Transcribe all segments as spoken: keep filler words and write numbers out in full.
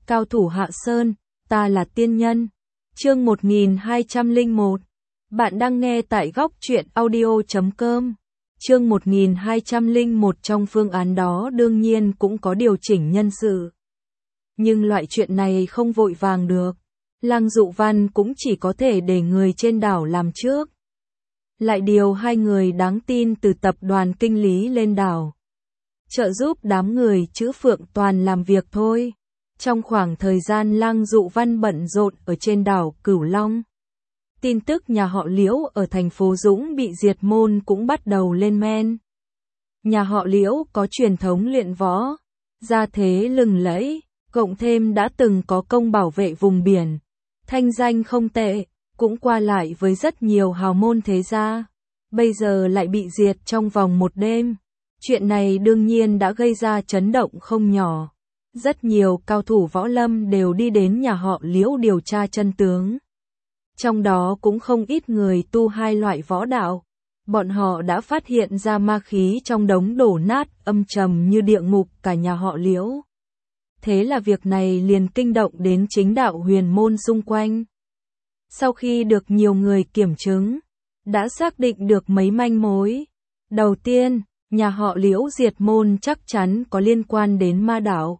Cao thủ Hạ Sơn, ta là tiên nhân. Chương một nghìn hai trăm lẻ một. Bạn đang nghe tại góc truyện audio chấm com. Chương một nghìn hai trăm lẻ một. Trong phương án đó đương nhiên cũng có điều chỉnh nhân sự. Nhưng loại chuyện này không vội vàng được. Lăng Dụ Văn cũng chỉ có thể để người trên đảo làm trước. Lại điều hai người đáng tin từ tập đoàn kinh lý lên đảo, trợ giúp đám người chữ Phượng Toàn làm việc thôi. Trong khoảng thời gian Lăng Dụ Văn bận rộn ở trên đảo Cửu Long, tin tức nhà họ Liễu ở thành phố Dũng bị diệt môn cũng bắt đầu lên men. Nhà họ Liễu có truyền thống luyện võ, gia thế lừng lẫy, cộng thêm đã từng có công bảo vệ vùng biển, thanh danh không tệ, cũng qua lại với rất nhiều hào môn thế gia. Bây giờ lại bị diệt trong vòng một đêm. Chuyện này đương nhiên đã gây ra chấn động không nhỏ. Rất nhiều cao thủ võ lâm đều đi đến nhà họ Liễu điều tra chân tướng. Trong đó cũng không ít người tu hai loại võ đạo. Bọn họ đã phát hiện ra ma khí trong đống đổ nát âm trầm như địa ngục cả nhà họ Liễu. Thế là việc này liền kinh động đến chính đạo huyền môn xung quanh. Sau khi được nhiều người kiểm chứng, đã xác định được mấy manh mối. Đầu tiên, nhà họ Liễu diệt môn chắc chắn có liên quan đến ma đạo.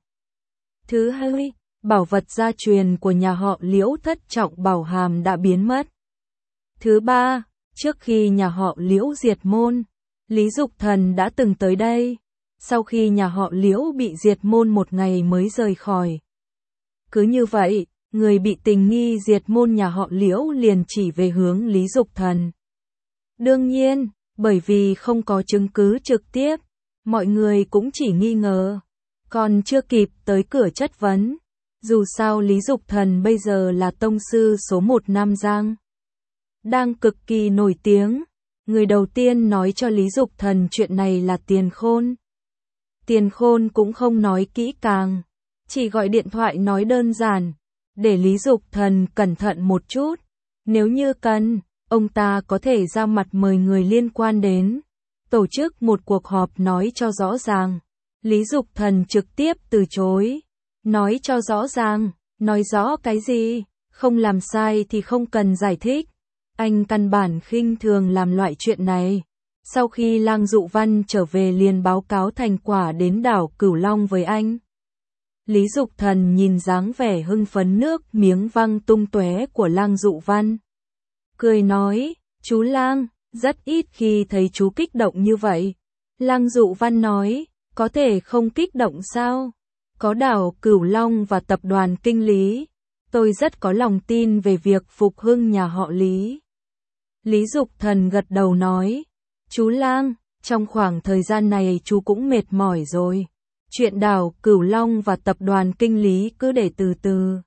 Thứ hai, bảo vật gia truyền của nhà họ Liễu Thất Trọng Bảo Hàm đã biến mất. Thứ ba, trước khi nhà họ Liễu diệt môn, Lý Dục Thần đã từng tới đây. Sau khi nhà họ Liễu bị diệt môn một ngày mới rời khỏi. Cứ như vậy, người bị tình nghi diệt môn nhà họ Liễu liền chỉ về hướng Lý Dục Thần. Đương nhiên, bởi vì không có chứng cứ trực tiếp, mọi người cũng chỉ nghi ngờ. Còn chưa kịp tới cửa chất vấn. Dù sao Lý Dục Thần bây giờ là tông sư số một Nam Giang, đang cực kỳ nổi tiếng. Người đầu tiên nói cho Lý Dục Thần chuyện này là Tiền Khôn. Tiền Khôn cũng không nói kỹ càng, chỉ gọi điện thoại nói đơn giản, để Lý Dục Thần cẩn thận một chút. Nếu như cần, ông ta có thể ra mặt mời người liên quan đến, tổ chức một cuộc họp nói cho rõ ràng. Lý Dục Thần trực tiếp từ chối. Nói cho rõ ràng, nói rõ cái gì, không làm sai thì không cần giải thích. Anh căn bản khinh thường làm loại chuyện này. Sau khi Lăng Dụ Văn trở về liền báo cáo thành quả đến đảo Cửu Long với anh. Lý Dục Thần nhìn dáng vẻ hưng phấn nước miếng văng tung tóe của Lăng Dụ Văn, cười nói, chú Lang, rất ít khi thấy chú kích động như vậy. Lăng Dụ Văn nói, có thể không kích động sao? Có đảo Cửu Long và tập đoàn kinh lý, tôi rất có lòng tin về việc phục hưng nhà họ Lý. Lý Dục Thần gật đầu nói, chú Lang, trong khoảng thời gian này chú cũng mệt mỏi rồi. Chuyện đảo Cửu Long và tập đoàn kinh lý cứ để từ từ,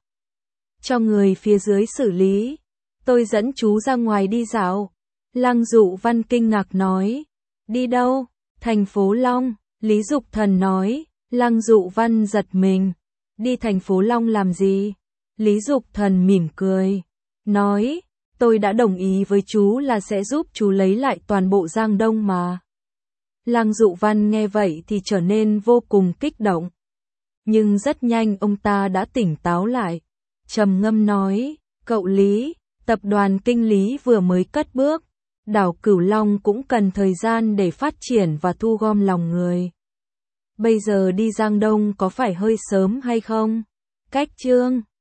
cho người phía dưới xử lý. Tôi dẫn chú ra ngoài đi dạo. Lăng Dụ Văn kinh ngạc nói, đi đâu? Thành phố Long. Lý Dục Thần nói. Lăng Dụ Văn giật mình, đi thành phố Long làm gì? Lý Dục Thần mỉm cười, nói, tôi đã đồng ý với chú là sẽ giúp chú lấy lại toàn bộ Giang Đông mà. Lăng Dụ Văn nghe vậy thì trở nên vô cùng kích động. Nhưng rất nhanh ông ta đã tỉnh táo lại, trầm ngâm nói, cậu Lý, tập đoàn kinh lý vừa mới cất bước, đảo Cửu Long cũng cần thời gian để phát triển và thu gom lòng người. Bây giờ đi Giang Đông có phải hơi sớm hay không? Cách chương